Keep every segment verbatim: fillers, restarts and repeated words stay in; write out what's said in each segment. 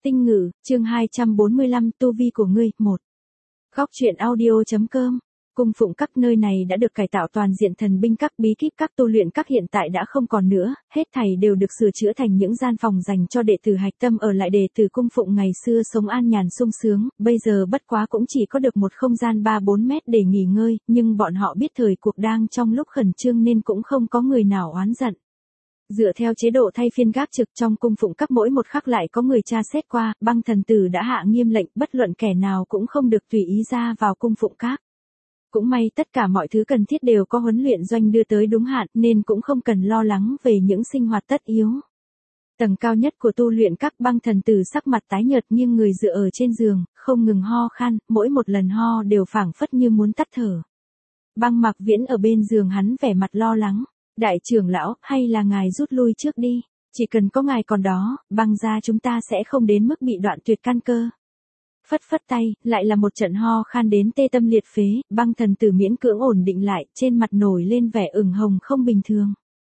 Tinh ngữ, chương hai trăm bốn mươi lăm, tu vi của ngươi, một. Góc truyện audio.com. Cung phụng các nơi này đã được cải tạo toàn diện, thần binh các, bí kíp các, tu luyện các hiện tại đã không còn nữa, hết thảy đều được sửa chữa thành những gian phòng dành cho đệ tử hạch tâm ở lại. Đệ tử cung phụng ngày xưa sống an nhàn sung sướng, bây giờ bất quá cũng chỉ có được một không gian ba bốn mét để nghỉ ngơi, nhưng bọn họ biết thời cuộc đang trong lúc khẩn trương nên cũng không có người nào oán giận. Dựa theo chế độ thay phiên gác trực trong cung phụng các, mỗi một khắc lại có người tra xét qua, Băng thần tử đã hạ nghiêm lệnh bất luận kẻ nào cũng không được tùy ý ra vào cung phụng các. Cũng may tất cả mọi thứ cần thiết đều có huấn luyện doanh đưa tới đúng hạn nên cũng không cần lo lắng về những sinh hoạt tất yếu. Tầng cao nhất của tu luyện các, Băng thần tử sắc mặt tái nhợt nhưng người dựa ở trên giường, không ngừng ho khan, mỗi một lần ho đều phảng phất như muốn tắt thở. Băng Mặc Viễn ở bên giường hắn vẻ mặt lo lắng. Đại trưởng lão, hay là ngài rút lui trước đi, chỉ cần có ngài còn đó, Băng gia chúng ta sẽ không đến mức bị đoạn tuyệt căn cơ. Phất phất tay, lại là một trận ho khan đến tê tâm liệt phế, Băng thần tử miễn cưỡng ổn định lại, trên mặt nổi lên vẻ ửng hồng không bình thường.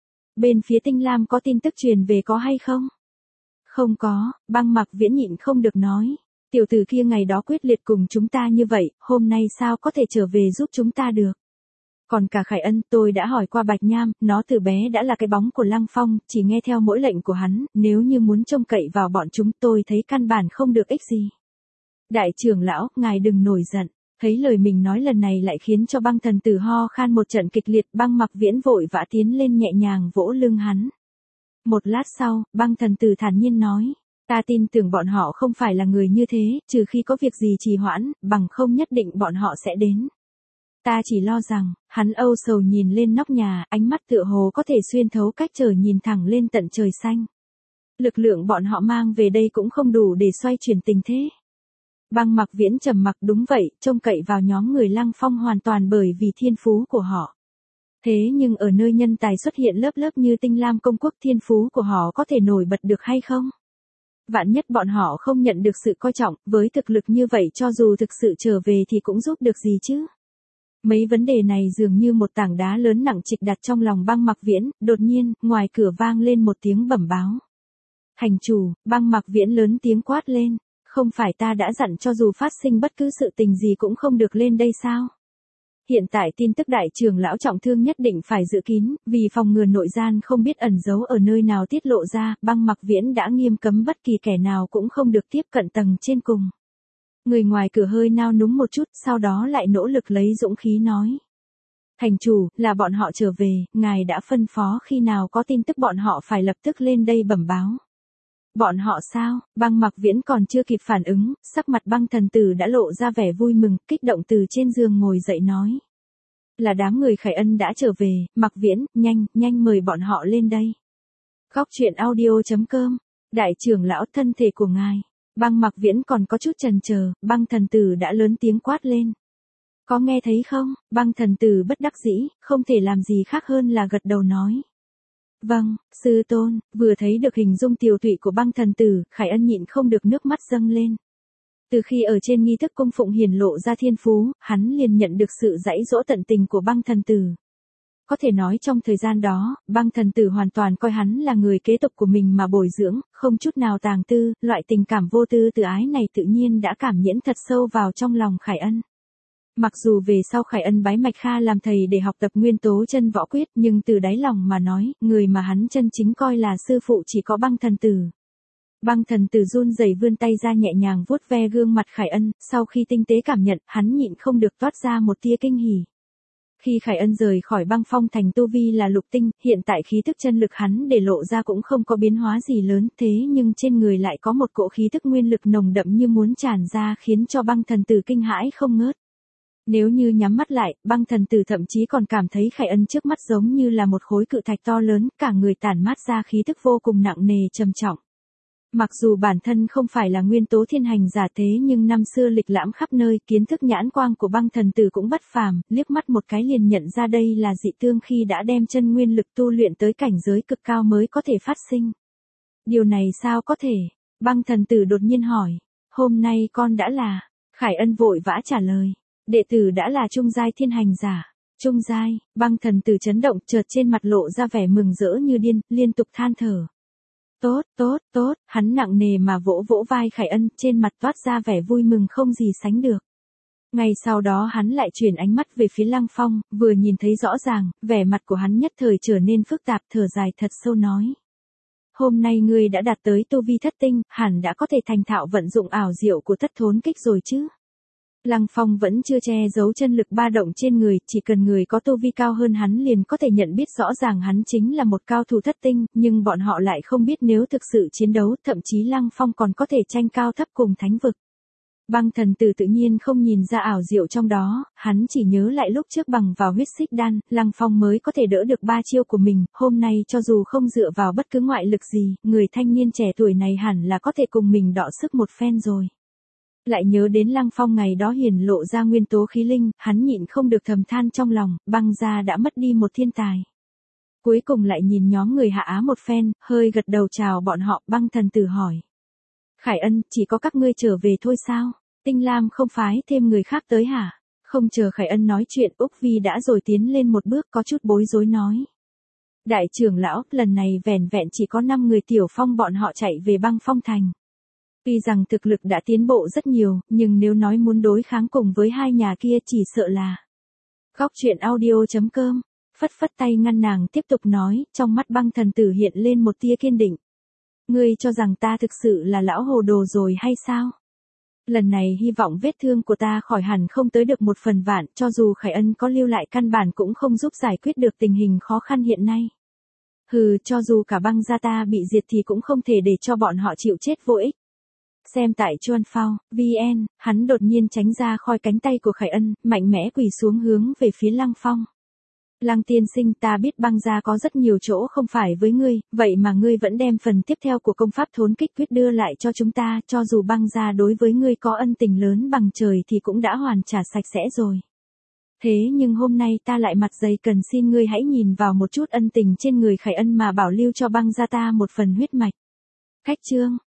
Bên phía Tinh Lam có tin tức truyền về có hay không? Không có, Băng Mặc Viễn nhịn không được nói. Tiểu tử kia ngày đó quyết liệt cùng chúng ta như vậy, hôm nay sao có thể trở về giúp chúng ta được? Còn cả Khải Ân, tôi đã hỏi qua Bạch Nham, nó từ bé đã là cái bóng của Lăng Phong, chỉ nghe theo mỗi lệnh của hắn, nếu như muốn trông cậy vào bọn chúng tôi thấy căn bản không được ích gì. Đại trưởng lão, ngài đừng nổi giận, thấy lời mình nói lần này lại khiến cho Băng thần tử ho khan một trận kịch liệt, Băng Mặc Viễn vội vã tiến lên nhẹ nhàng vỗ lưng hắn. Một lát sau, Băng thần tử thản nhiên nói, ta tin tưởng bọn họ không phải là người như thế, trừ khi có việc gì trì hoãn, bằng không nhất định bọn họ sẽ đến. Ta chỉ lo rằng, hắn âu sầu nhìn lên nóc nhà, ánh mắt tựa hồ có thể xuyên thấu cách trời nhìn thẳng lên tận trời xanh. Lực lượng bọn họ mang về đây cũng không đủ để xoay chuyển tình thế. Băng Mặc Viễn trầm mặc, đúng vậy, trông cậy vào nhóm người Lăng Phong hoàn toàn bởi vì thiên phú của họ. Thế nhưng ở nơi nhân tài xuất hiện lớp lớp như Tinh Lam công quốc, thiên phú của họ có thể nổi bật được hay không? Vạn nhất bọn họ không nhận được sự coi trọng, với thực lực như vậy cho dù thực sự trở về thì cũng giúp được gì chứ? Mấy vấn đề này dường như một tảng đá lớn nặng trịch đặt trong lòng Băng Mặc Viễn, đột nhiên, ngoài cửa vang lên một tiếng bẩm báo. Thành chủ, Băng Mặc Viễn lớn tiếng quát lên, không phải ta đã dặn cho dù phát sinh bất cứ sự tình gì cũng không được lên đây sao? Hiện tại tin tức đại trưởng lão trọng thương nhất định phải giữ kín, vì phòng ngừa nội gian không biết ẩn giấu ở nơi nào tiết lộ ra, Băng Mặc Viễn đã nghiêm cấm bất kỳ kẻ nào cũng không được tiếp cận tầng trên cùng. Người ngoài cửa hơi nao núng một chút, sau đó lại nỗ lực lấy dũng khí nói. Thành chủ, là bọn họ trở về, ngài đã phân phó khi nào có tin tức bọn họ phải lập tức lên đây bẩm báo. Bọn họ sao? Băng Mặc Viễn còn chưa kịp phản ứng, sắc mặt Băng thần tử đã lộ ra vẻ vui mừng, kích động từ trên giường ngồi dậy nói. Là đám người Khải Ân đã trở về, Mặc Viễn, nhanh, nhanh mời bọn họ lên đây. Góc truyện audio.com. Đại trưởng lão, thân thể của ngài. Băng Mặc Viễn còn có chút chần chờ, Băng thần tử đã lớn tiếng quát lên. Có nghe thấy không? Băng thần tử bất đắc dĩ, không thể làm gì khác hơn là gật đầu nói. Vâng, sư tôn. Vừa thấy được hình dung tiều tụy của Băng thần tử, Khải Ân nhịn không được nước mắt dâng lên. Từ khi ở trên nghi thức cung phụng hiển lộ ra thiên phú, hắn liền nhận được sự dãy dỗ tận tình của Băng thần tử. Có thể nói trong thời gian đó, Băng thần tử hoàn toàn coi hắn là người kế tục của mình mà bồi dưỡng, không chút nào tàng tư, loại tình cảm vô tư tự ái này tự nhiên đã cảm nhiễm thật sâu vào trong lòng Khải Ân. Mặc dù về sau Khải Ân bái Mạch Kha làm thầy để học tập nguyên tố chân võ quyết, nhưng từ đáy lòng mà nói, người mà hắn chân chính coi là sư phụ chỉ có Băng thần tử. Băng thần tử run rẩy vươn tay ra nhẹ nhàng vuốt ve gương mặt Khải Ân, sau khi tinh tế cảm nhận, hắn nhịn không được toát ra một tia kinh hỉ. Khi Khải Ân rời khỏi Băng Phong thành tu vi là lục tinh, hiện tại khí tức chân lực hắn để lộ ra cũng không có biến hóa gì lớn, thế nhưng trên người lại có một cỗ khí tức nguyên lực nồng đậm như muốn tràn ra khiến cho Băng thần tử kinh hãi không ngớt. Nếu như nhắm mắt lại, Băng thần tử thậm chí còn cảm thấy Khải Ân trước mắt giống như là một khối cự thạch to lớn, cả người tản mát ra khí tức vô cùng nặng nề trầm trọng. Mặc dù bản thân không phải là nguyên tố thiên hành giả thế nhưng năm xưa lịch lãm khắp nơi, kiến thức nhãn quang của Băng thần tử cũng bất phàm, liếc mắt một cái liền nhận ra đây là dị tương khi đã đem chân nguyên lực tu luyện tới cảnh giới cực cao mới có thể phát sinh. Điều này sao có thể? Băng thần tử đột nhiên hỏi. Hôm nay con đã là. Khải Ân vội vã trả lời. Đệ tử đã là trung giai thiên hành giả. Trung giai, Băng thần tử chấn động, chợt trên mặt lộ ra vẻ mừng rỡ như điên, liên tục than thở. tốt, tốt, tốt, hắn nặng nề mà vỗ vỗ vai Khải Ân, trên mặt toát ra vẻ vui mừng không gì sánh được. Ngay sau đó hắn lại chuyển ánh mắt về phía Lăng Phong, vừa nhìn thấy rõ ràng, vẻ mặt của hắn nhất thời trở nên phức tạp, thở dài thật sâu nói. Hôm nay ngươi đã đạt tới tu vi thất tinh, hẳn đã có thể thành thạo vận dụng ảo diệu của thất thốn kích rồi chứ. Lăng Phong vẫn chưa che giấu chân lực ba động trên người, chỉ cần người có tu vi cao hơn hắn liền có thể nhận biết rõ ràng hắn chính là một cao thủ thất tinh, nhưng bọn họ lại không biết nếu thực sự chiến đấu, thậm chí Lăng Phong còn có thể tranh cao thấp cùng thánh vực. Băng thần tử tự nhiên không nhìn ra ảo diệu trong đó, hắn chỉ nhớ lại lúc trước bằng vào huyết xích đan, Lăng Phong mới có thể đỡ được ba chiêu của mình, hôm nay cho dù không dựa vào bất cứ ngoại lực gì, người thanh niên trẻ tuổi này hẳn là có thể cùng mình đọ sức một phen rồi. Lại nhớ đến Lăng Phong ngày đó hiển lộ ra nguyên tố khí linh, hắn nhịn không được thầm than trong lòng, băng gia đã mất đi một thiên tài. Cuối cùng lại nhìn nhóm người Hạ Á một phen, hơi gật đầu chào bọn họ, băng thần tử hỏi. Khải Ân, chỉ có các ngươi trở về thôi sao? Tinh Lam không phái thêm người khác tới hả? Không chờ Khải Ân nói chuyện, Úc Vi đã rồi tiến lên một bước có chút bối rối nói. Đại trưởng lão, lần này vẻn vẹn chỉ có năm người Tiểu Phong bọn họ chạy về băng phong thành. Tuy rằng thực lực đã tiến bộ rất nhiều, nhưng nếu nói muốn đối kháng cùng với hai nhà kia chỉ sợ là. Góc truyện audio chấm com, phất phất tay ngăn nàng tiếp tục nói, trong mắt băng thần tử hiện lên một tia kiên định. Ngươi cho rằng ta thực sự là lão hồ đồ rồi hay sao? Lần này hy vọng vết thương của ta khỏi hẳn không tới được một phần vạn, cho dù Khải Ân có lưu lại căn bản cũng không giúp giải quyết được tình hình khó khăn hiện nay. Hừ, cho dù cả băng gia ta bị diệt thì cũng không thể để cho bọn họ chịu chết vô ích. Xem tại Chuan Phao, vê en, hắn đột nhiên tránh ra khỏi cánh tay của Khải Ân, mạnh mẽ quỳ xuống hướng về phía Lăng Phong. Lăng tiên sinh, ta biết băng gia có rất nhiều chỗ không phải với ngươi, vậy mà ngươi vẫn đem phần tiếp theo của công pháp thốn kích quyết đưa lại cho chúng ta, cho dù băng gia đối với ngươi có ân tình lớn bằng trời thì cũng đã hoàn trả sạch sẽ rồi. Thế nhưng hôm nay ta lại mặt dày cần xin ngươi hãy nhìn vào một chút ân tình trên người Khải Ân mà bảo lưu cho băng gia ta một phần huyết mạch. Khách trương,